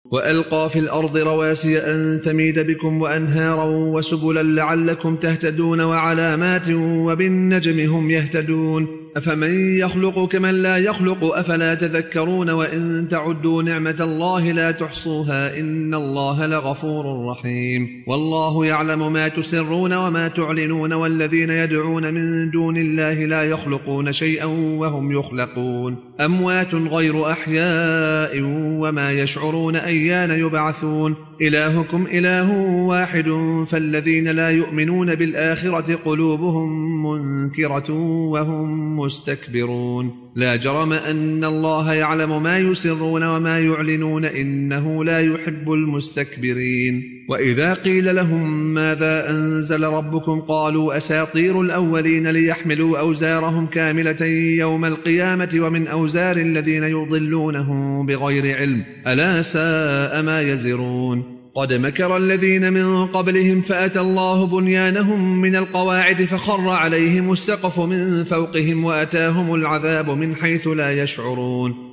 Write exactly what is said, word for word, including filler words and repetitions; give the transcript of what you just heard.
وألقى في الأرض رواسي أن تميد بكم وأنهارا وسبلا لعلكم تهتدون وعلامات وبالنجم هم يهتدون أفمن يخلق كمن لا يخلق أفلا تذكرون وإن تعدوا نعمة الله لا تحصوها إن الله لغفور رحيم والله يعلم ما تسرون وما تعلنون والذين يدعون من دون الله لا يخلقون شيئا وهم يخلقون أموات غير أحياء وما يشعرون أيان يبعثون إلهكم إله واحد فالذين لا يؤمنون بالآخرة قلوبهم منكرة وهم مستكبرون لا جرم أن الله يعلم ما يسرون وما يعلنون إنه لا يحب المستكبرين وإذا قيل لهم ماذا أنزل ربكم قالوا أساطير الأولين ليحملوا أوزارهم كاملة يوم القيامة ومن أوزار الذين يضلونهم بغير علم ألا ساء ما يزرون قد مكر الذين من قبلهم فأتى الله بنيانهم من القواعد فخر عليهم السقف من فوقهم وأتاهم العذاب من حيث لا يشعرون